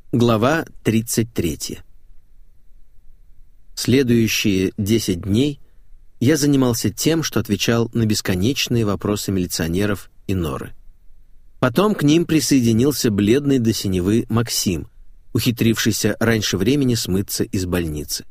Глава 33. Следующие 10 дней я занимался тем, что отвечал на бесконечные вопросы милиционеров и Норы. Потом к ним присоединился бледный до синевы Максим, ухитрившийся раньше времени смыться из больницы.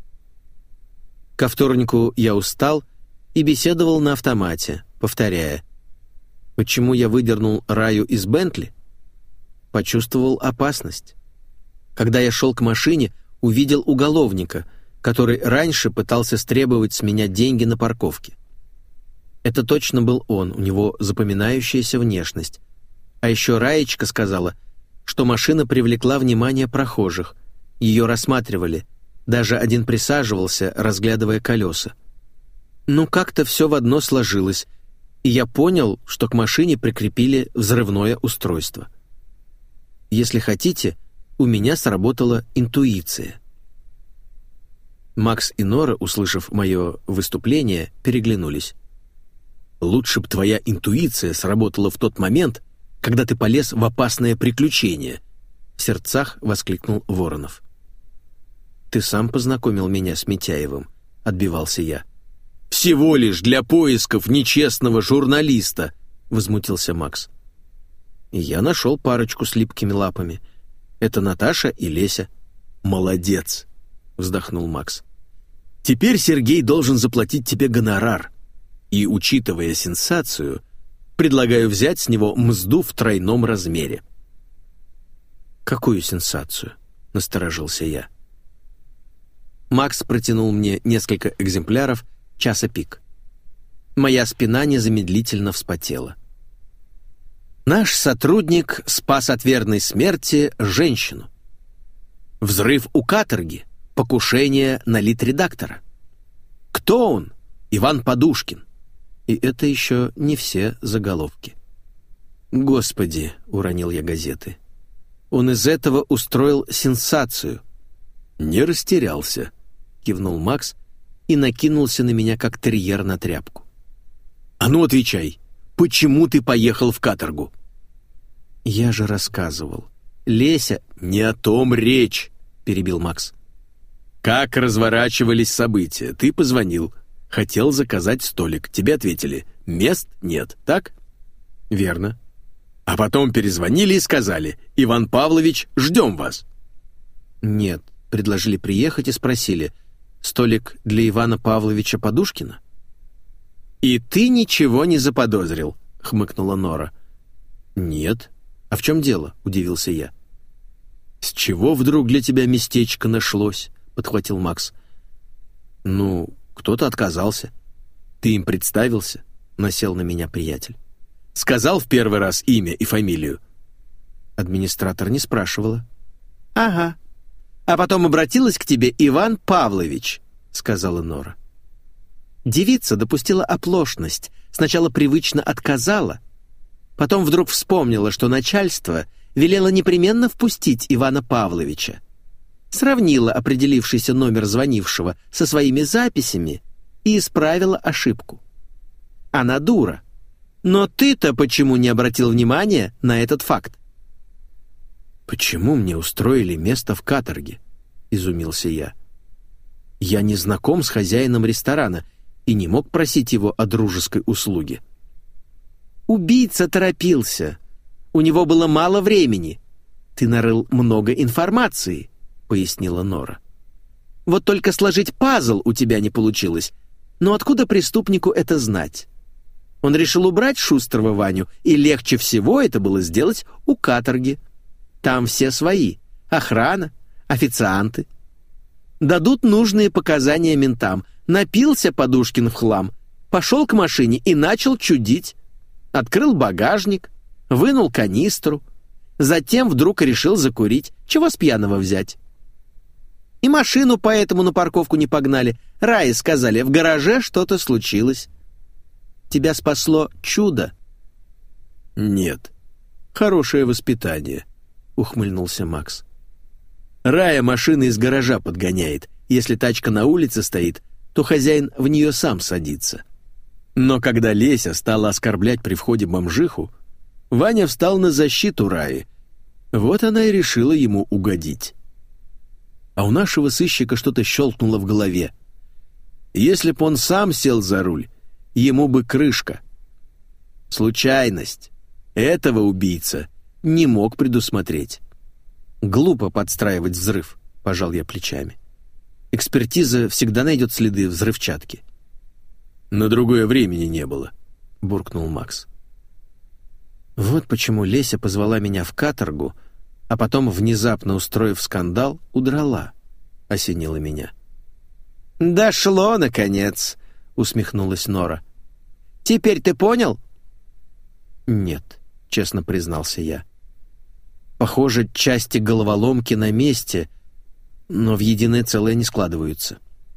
Ко вторнику я устал и беседовал на автомате, повторяя: почему я выдернул Раю из Бентли? Почувствовал опасность. Когда я шел к машине, увидел уголовника, который раньше пытался стребовать с меня деньги на парковке. Это точно был он, у него запоминающаяся внешность. А еще Раечка сказала, что машина привлекла внимание прохожих. Ее рассматривали, даже один присаживался, разглядывая колеса. Ну, как-то все в одно сложилось, и я понял, что к машине прикрепили взрывное устройство. Если хотите, у меня сработала интуиция. Макс и Нора, услышав мое выступление, переглянулись. «Лучше б твоя интуиция сработала в тот момент, когда ты полез в опасное приключение», — в сердцах воскликнул Воронов. «Ты сам познакомил меня с Митяевым», — отбивался я. «Всего лишь для поисков нечестного журналиста», — возмутился Макс. И я нашел парочку с липкими лапами. Это Наташа и Леся. «Молодец», — вздохнул Макс. «Теперь Сергей должен заплатить тебе гонорар. И, учитывая сенсацию, предлагаю взять с него мзду в тройном размере». «Какую сенсацию?» — насторожился я. Макс протянул мне несколько экземпляров «Часа пик». Моя спина незамедлительно вспотела. Наш сотрудник спас от верной смерти женщину. Взрыв у каторги, покушение на литредактора. Кто он? Иван Подушкин. И это еще не все заголовки. «Господи», — уронил я газеты, — «он из этого устроил сенсацию». «Не растерялся», — кивнул Макс и накинулся на меня, как терьер на тряпку. «А ну отвечай, почему ты поехал в каторгу?» «Я же рассказывал. Леся...» «Не о том речь», — перебил Макс. «Как разворачивались события? Ты позвонил, хотел заказать столик. Тебе ответили: мест нет, так?» «Верно». «А потом перезвонили и сказали: Иван Павлович, ждем вас». «Нет, предложили приехать и спросили: столик для Ивана Павловича Подушкина?» «И ты ничего не заподозрил», — хмыкнула Нора. «Нет. А в чем дело?» — удивился я. «С чего вдруг для тебя местечко нашлось?» — подхватил Макс. «Ну, кто-то отказался». «Ты им представился?» — насел на меня приятель. «Сказал в первый раз имя и фамилию?» Администратор не спрашивала. «Ага. А потом обратилась к тебе Иван Павлович», — сказала Нора. Девица допустила оплошность. Сначала привычно отказала, потом вдруг вспомнила, что начальство велело непременно впустить Ивана Павловича. Сравнила определившийся номер звонившего со своими записями и исправила ошибку. Она дура. Но ты-то почему не обратил внимания на этот факт? «Почему мне устроили место в каторге?» — изумился я. «Я не знаком с хозяином ресторана и не мог просить его о дружеской услуге». «Убийца торопился. У него было мало времени. Ты нарыл много информации», — пояснила Нора. «Вот только сложить пазл у тебя не получилось. Но откуда преступнику это знать? Он решил убрать шустрого Ваню, и легче всего это было сделать у каторги. Там все свои. Охрана, официанты. Дадут нужные показания ментам. Напился Подушкин в хлам, пошел к машине и начал чудить. Открыл багажник, вынул канистру, затем вдруг решил закурить. Чего с пьяного взять? И машину поэтому на парковку не погнали. Рае сказали, в гараже что-то случилось. Тебя спасло чудо». «Нет, хорошее воспитание», — ухмыльнулся Макс. «Рая машины из гаража подгоняет. Если тачка на улице стоит, то хозяин в нее сам садится. Но когда Леся стала оскорблять при входе бомжиху, Ваня встал на защиту Раи Вот она и решила ему угодить. А у нашего сыщика что-то щелкнуло в голове. Если б он сам сел за руль, ему бы крышка. Случайность. Этого убийца не мог предусмотреть. Глупо подстраивать взрыв, пожал я плечами. Экспертиза всегда найдет следы взрывчатки. На другое времени не было, буркнул Макс. Вот почему Леся позвала меня в каторгу, а потом, внезапно устроив скандал, удрала, осенила меня. «Дошло, наконец!» — усмехнулась Нора. «Теперь ты понял?» «Нет», — честно признался я. «Похоже, части головоломки на месте, но в единое целое не складываются».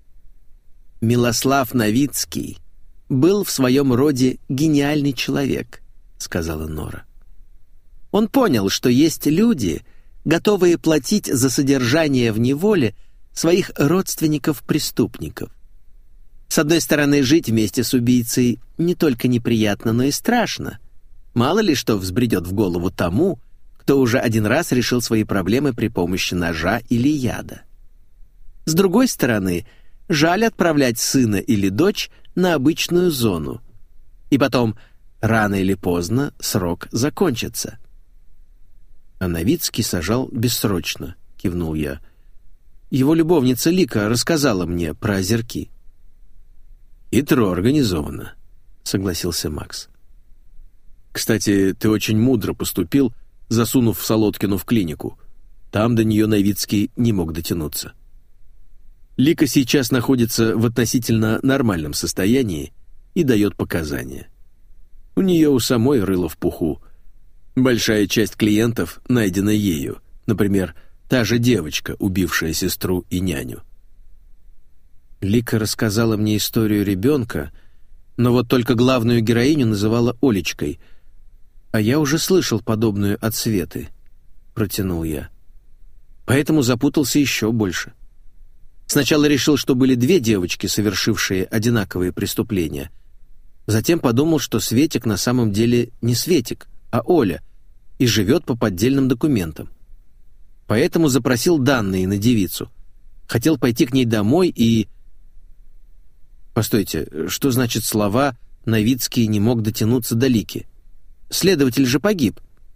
«Милослав Новицкий был в своем роде гениальный человек», — сказала Нора. «Он понял, что есть люди, готовые платить за содержание в неволе своих родственников-преступников. С одной стороны, жить вместе с убийцей не только неприятно, но и страшно. Мало ли что взбредет в голову тому, кто уже один раз решил свои проблемы при помощи ножа или яда. С другой стороны, жаль отправлять сына или дочь на обычную зону. И потом, рано или поздно, срок закончится». «А Новицкий сажал бессрочно», — кивнул я. «Его любовница Лика рассказала мне про озерки». «Хитро организовано», — согласился Макс. «Кстати, ты очень мудро поступил, засунув Солодкину в клинику. Там до нее Новицкий не мог дотянуться. Лика сейчас находится в относительно нормальном состоянии и дает показания. У нее у самой рыло в пуху. Большая часть клиентов найдена ею, например, та же девочка, убившая сестру и няню. Лика рассказала мне историю ребенка, но вот только главную героиню называла Олечкой, а я уже слышал подобную от Светы, протянул я. Поэтому запутался еще больше. Сначала решил, что были две девочки, совершившие одинаковые преступления. Затем подумал, что Светик на самом деле не Светик, а Оля, и живет по поддельным документам. Поэтому запросил данные на девицу. Хотел пойти к ней домой и... Постойте, что значит слова «Новицкий не мог дотянуться до Лики»? Следователь же погиб.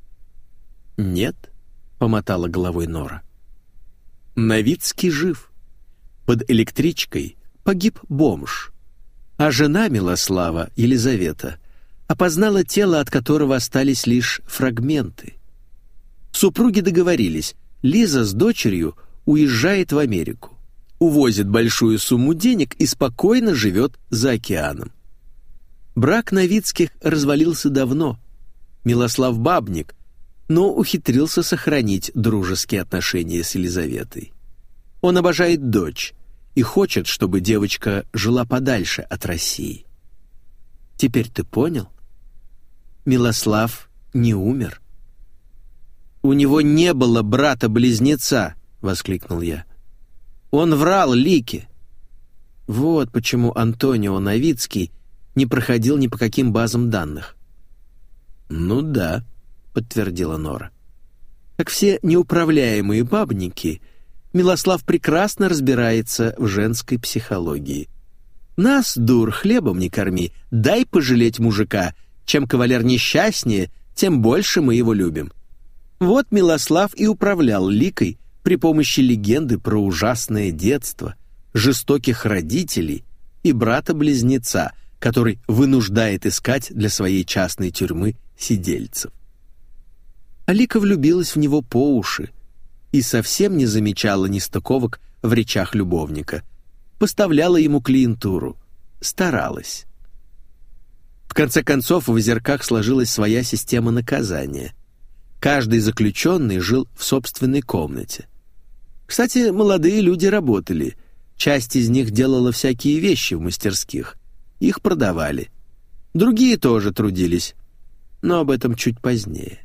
«Нет», — помотала головой Нора. «Новицкий жив. Под электричкой погиб бомж. А жена Милослава, Елизавета, опознала тело, от которого остались лишь фрагменты. Супруги договорились, Лиза с дочерью уезжает в Америку, увозит большую сумму денег и спокойно живет за океаном. Брак Новицких развалился давно. Милослав бабник, но ухитрился сохранить дружеские отношения с Елизаветой. Он обожает дочь и хочет, чтобы девочка жила подальше от России. Теперь ты понял? Милослав не умер». «У него не было брата-близнеца», — воскликнул я. «Он врал Лике». Вот почему Антонио Новицкий не проходил ни по каким базам данных. «Ну да», — подтвердила Нора. «Как все неуправляемые бабники, Милослав прекрасно разбирается в женской психологии. Нас, дур, хлебом не корми, дай пожалеть мужика. Чем кавалер несчастнее, тем больше мы его любим. Вот Милослав и управлял Ликой при помощи легенды про ужасное детство, жестоких родителей и брата-близнеца, который вынуждает искать для своей частной тюрьмы сидельцев. А Лика влюбилась в него по уши и совсем не замечала нестыковок в речах любовника, поставляла ему клиентуру, старалась. В конце концов, в Озерках сложилась своя система наказания. Каждый заключенный жил в собственной комнате. Кстати, молодые люди работали. Часть из них делала всякие вещи в мастерских. Их продавали. Другие тоже трудились, но об этом чуть позднее.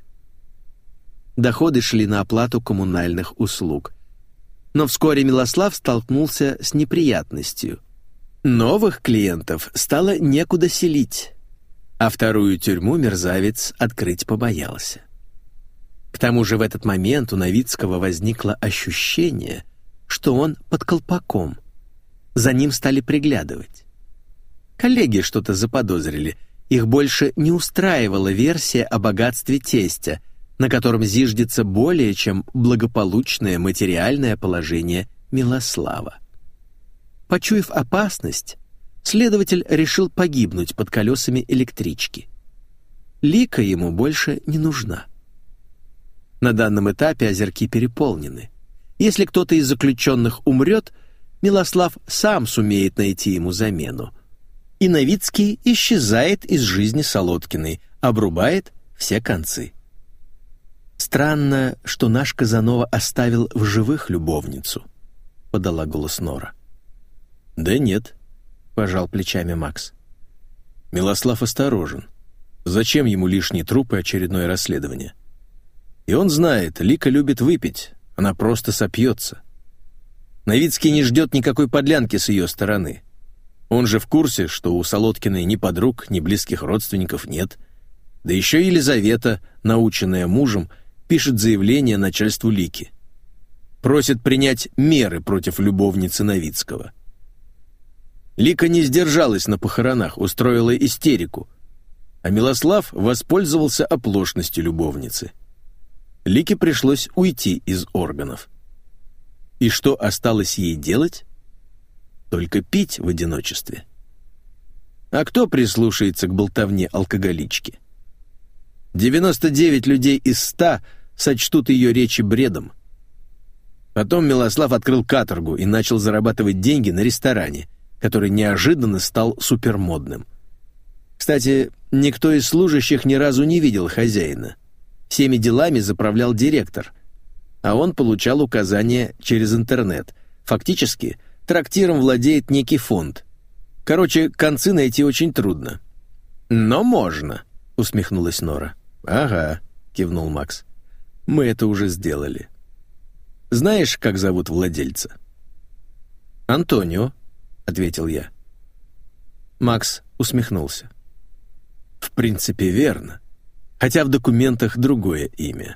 Доходы шли на оплату коммунальных услуг. Но вскоре Милослав столкнулся с неприятностью. Новых клиентов стало некуда селить, а вторую тюрьму мерзавец открыть побоялся. К тому же в этот момент у Новицкого возникло ощущение, что он под колпаком. За ним стали приглядывать. Коллеги что-то заподозрили. Их больше не устраивала версия о богатстве тестя, на котором зиждется более чем благополучное материальное положение Милослава. Почуяв опасность, следователь решил погибнуть под колесами электрички. Лика ему больше не нужна. На данном этапе озерки переполнены. Если кто-то из заключенных умрет, Милослав сам сумеет найти ему замену. И Новицкий исчезает из жизни Солодкиной, обрубает все концы. «Странно, что наш Казанова оставил в живых любовницу», — подала голос Нора. «Да нет», — пожал плечами Макс. «Милослав осторожен. Зачем ему лишний труп и очередное расследование? И он знает, Лика любит выпить, она просто сопьется. Новицкий не ждет никакой подлянки с ее стороны. Он же в курсе, что у Солодкиной ни подруг, ни близких родственников нет. Да еще Елизавета, наученная мужем, пишет заявление начальству Лики. Просит принять меры против любовницы Новицкого. Лика не сдержалась на похоронах, устроила истерику, а Милослав воспользовался оплошностью любовницы. Лике пришлось уйти из органов. И что осталось ей делать? Только пить в одиночестве. А кто прислушается к болтовне алкоголички? 99 людей из 100 сочтут ее речи бредом. Потом Милослав открыл каторгу и начал зарабатывать деньги на ресторане, который неожиданно стал супермодным. Кстати, никто из служащих ни разу не видел хозяина. Всеми делами заправлял директор, а он получал указания через интернет. Фактически, трактиром владеет некий фонд. Короче, концы найти очень трудно. «Но можно», — усмехнулась Нора. «Ага», — кивнул Макс. «Мы это уже сделали. Знаешь, как зовут владельца?» «Антонио», — ответил я. Макс усмехнулся. «В принципе, верно. Хотя в документах другое имя.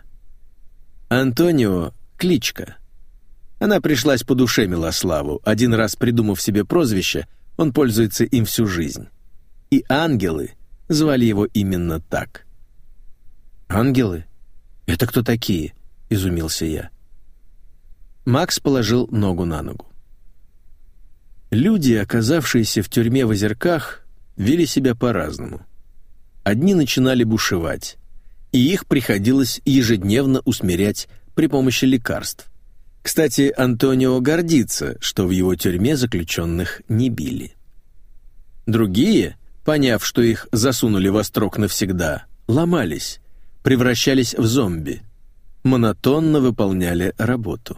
Антонио — кличка. Она пришлась по душе Милославу. Один раз придумав себе прозвище, он пользуется им всю жизнь. И ангелы звали его именно так». «Ангелы? Это кто такие?» — изумился я. Макс положил ногу на ногу. Люди, оказавшиеся в тюрьме в Озерках, вели себя по-разному. Одни начинали бушевать, и их приходилось ежедневно усмирять при помощи лекарств. Кстати, Антонио гордится, что в его тюрьме заключенных не били. Другие, поняв, что их засунули во строк навсегда, ломались, превращались в зомби, монотонно выполняли работу.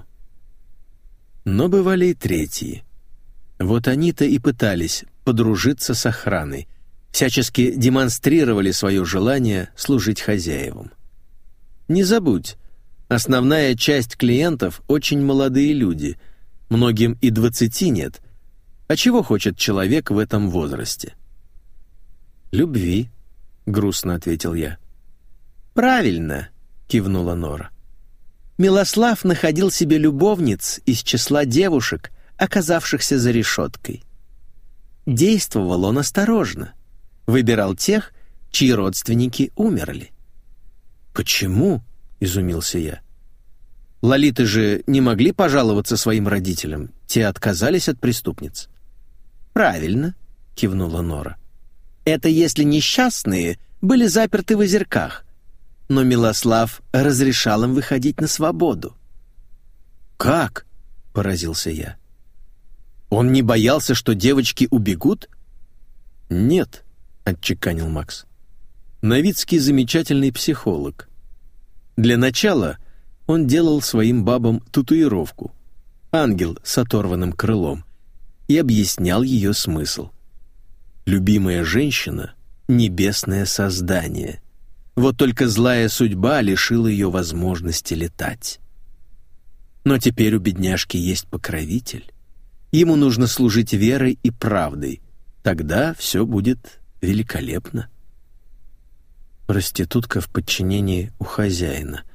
Но бывали и третьи. Вот они-то и пытались подружиться с охраной, всячески демонстрировали свое желание служить хозяевам. Не забудь, основная часть клиентов очень молодые люди, многим и 20 нет. А чего хочет человек в этом возрасте? «Любви», — грустно ответил я. «Правильно», — кивнула Нора. «Милослав находил себе любовниц из числа девушек, оказавшихся за решеткой. Действовал он осторожно, выбирал тех, чьи родственники умерли». «Почему?» — изумился я. «Лолиты же не могли пожаловаться своим родителям, те отказались от преступниц». «Правильно», — кивнула Нора. «Это если несчастные были заперты в Озерках, но Милослав разрешал им выходить на свободу». «Как?» — поразился я. «Он не боялся, что девочки убегут?» «Нет», — отчеканил Макс. «Новицкий замечательный психолог. Для начала он делал своим бабам татуировку, ангел с оторванным крылом, и объяснял ее смысл. Любимая женщина — небесное создание. Вот только злая судьба лишила ее возможности летать. Но теперь у бедняжки есть покровитель. Ему нужно служить верой и правдой. Тогда все будет великолепно». «Проститутка в подчинении у хозяина», —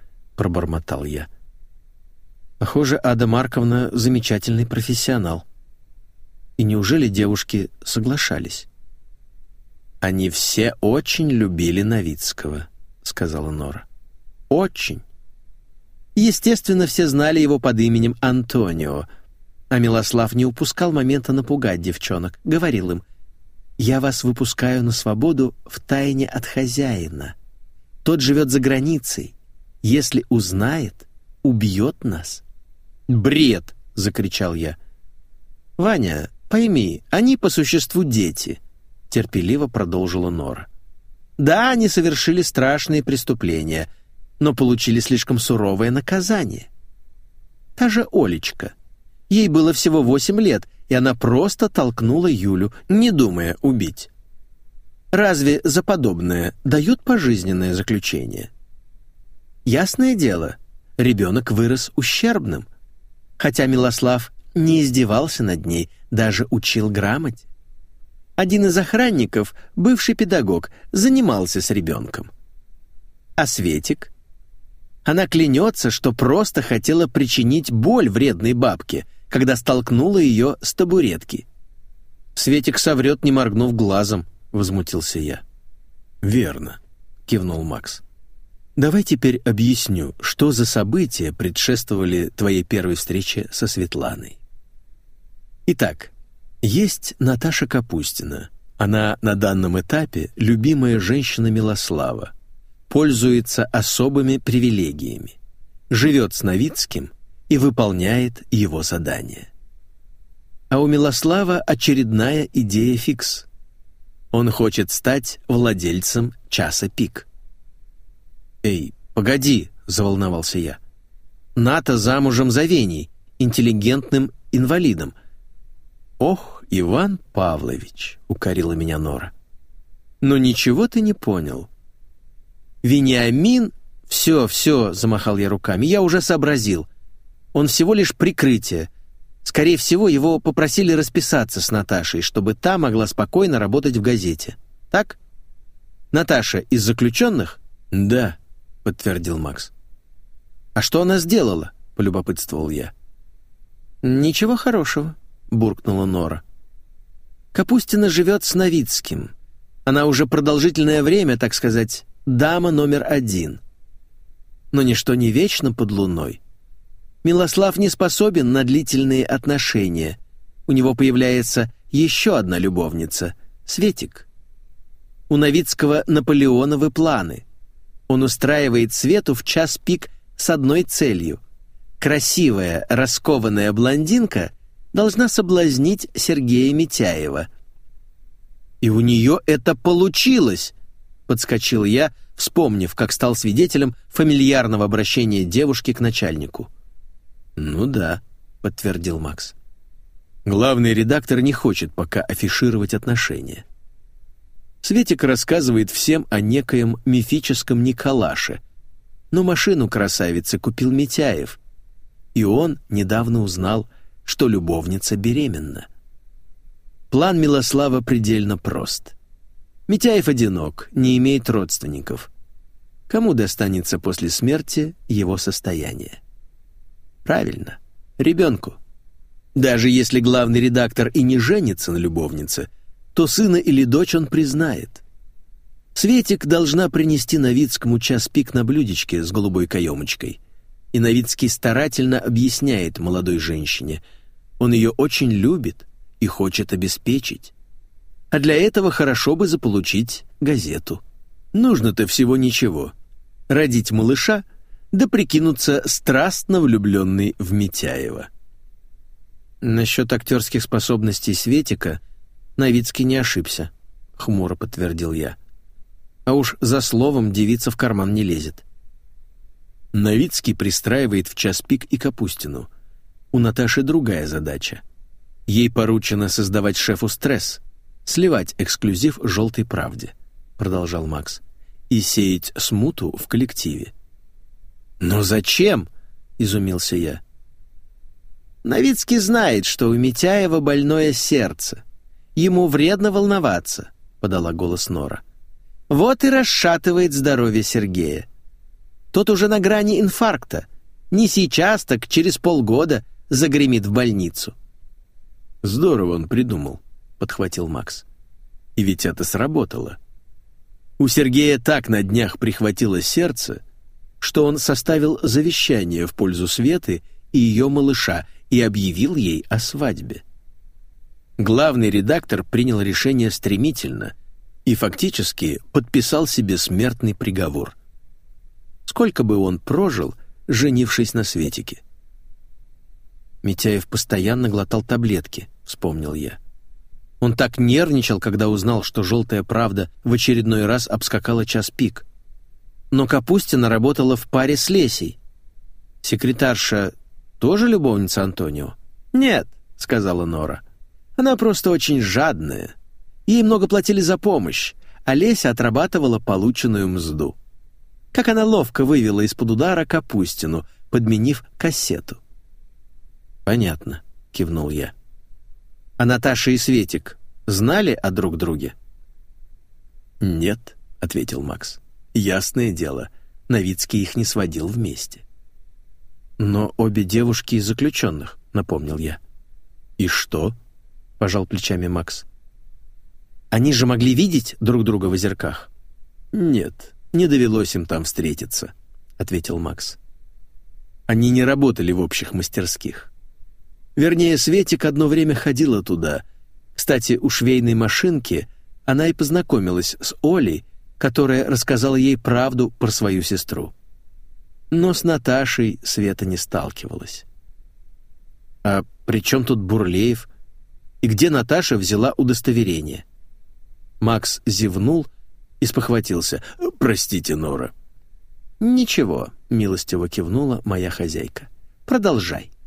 пробормотал я. Похоже, Ада Марковна замечательный профессионал. И неужели девушки соглашались? «Они все очень любили Новицкого», — сказала Нора. «Очень. Естественно, все знали его под именем Антонио, а Милослав не упускал момента напугать девчонок. Говорил им: «Я вас выпускаю на свободу втайне от хозяина. Тот живет за границей. Если узнает, убьет нас». «Бред!» — закричал я. «Ваня, пойми, они по существу дети», — терпеливо продолжила Нора. «Да, они совершили страшные преступления, но получили слишком суровое наказание. Та же Олечка. Ей было всего 8 лет, и она просто толкнула Юлю, не думая убить. Разве за подобное дают пожизненное заключение? Ясное дело, ребенок вырос ущербным, хотя Милослав не издевался над ней, даже учил грамоте. Один из охранников, бывший педагог, занимался с ребенком. А Светик? Она клянется, что просто хотела причинить боль вредной бабке, когда столкнула ее с табуретки. «Светик соврет, не моргнув глазом», — возмутился я. «Верно», — кивнул Макс. «Давай теперь объясню, что за события предшествовали твоей первой встрече со Светланой. Итак, есть Наташа Капустина. Она на данном этапе любимая женщина Милослава, пользуется особыми привилегиями, живет с Новицким и выполняет его задания. А у Милослава очередная идея фикс. Он хочет стать владельцем часа пик». «Эй, погоди», — заволновался я. «Ната замужем за Веней, интеллигентным инвалидом». «Ох, Иван Павлович», — укорила меня Нора. «Но ничего ты не понял. Вениамин...» «Все, замахал я руками, я уже сообразил. Он всего лишь прикрытие. Скорее всего, его попросили расписаться с Наташей, чтобы та могла спокойно работать в газете. Так? Наташа из заключенных?» «Да», — подтвердил Макс. «А что она сделала?» — полюбопытствовал я. «Ничего хорошего», — буркнула Нора. «Капустина живет с Новицким. Она уже продолжительное время, так сказать, дама номер 1. Но ничто не вечно под луной. Милослав не способен на длительные отношения. У него появляется еще одна любовница — Светик. У Новицкого наполеоновы планы. Он устраивает Свету в час пик с одной целью. Красивая, раскованная блондинка должна соблазнить Сергея Митяева. «И у нее это получилось!» — подскочил я, вспомнив, как стал свидетелем фамильярного обращения девушки к начальнику. «Ну да», — подтвердил Макс. «Главный редактор не хочет пока афишировать отношения. Светик рассказывает всем о некоем мифическом Николаше, но машину красавицы купил Митяев, и он недавно узнал, что любовница беременна. План Милослава предельно прост. Митяев одинок, не имеет родственников. Кому достанется после смерти его состояние? Правильно, ребенку. Даже если главный редактор и не женится на любовнице, то сына или дочь он признает. Светик должна принести Новицкому час пик на блюдечке с голубой каемочкой, и Новицкий старательно объясняет молодой женщине, он ее очень любит и хочет обеспечить. А для этого хорошо бы заполучить газету. Нужно-то всего ничего. Родить малыша, да прикинуться страстно влюбленной в Митяева. Насчет актерских способностей Светика Новицкий не ошибся, хмуро подтвердил я. А уж за словом девица в карман не лезет. Новицкий пристраивает в час пик и Капустину. У Наташи другая задача. Ей поручено создавать шефу стресс, сливать эксклюзив «Желтой правде», продолжал Макс, и сеять смуту в коллективе. «Но зачем?» — изумился я. «Новицкий знает, что у Митяева больное сердце. Ему вредно волноваться», — подала голос Нора. «Вот и расшатывает здоровье Сергея. Тот уже на грани инфаркта. Не сейчас, так через полгода загремит в больницу». «Здорово он придумал», — подхватил Макс. «И ведь это сработало. У Сергея так на днях прихватило сердце, что он составил завещание в пользу Светы и ее малыша и объявил ей о свадьбе. Главный редактор принял решение стремительно и фактически подписал себе смертный приговор. Сколько бы он прожил, женившись на Светике?» «Митяев постоянно глотал таблетки», — вспомнил я. Он так нервничал, когда узнал, что «Желтая правда» в очередной раз обскакала час пик. Но Капустина работала в паре с Лесей. Секретарша тоже любовница Антонио? «Нет», — сказала Нора. «Она просто очень жадная. Ей много платили за помощь, а Леся отрабатывала полученную мзду. Как она ловко вывела из-под удара Капустину, подменив кассету». «Понятно», — кивнул я. «А Наташа и Светик знали о друг друге?» «Нет», — ответил Макс. «Ясное дело, Новицкий их не сводил вместе». «Но обе девушки из заключенных», — напомнил я. «И что?» — пожал плечами Макс. «Они же могли видеть друг друга в озерках?» «Нет, не довелось им там встретиться», — ответил Макс. «Они не работали в общих мастерских. Вернее, Светик одно время ходила туда. Кстати, у швейной машинки она и познакомилась с Олей, которая рассказала ей правду про свою сестру. Но с Наташей Света не сталкивалась». «А при чем тут Бурлеев? И где Наташа взяла удостоверение?» Макс зевнул и спохватился. «Простите, Нора». «Ничего», — милостиво кивнула моя хозяйка. «Продолжай».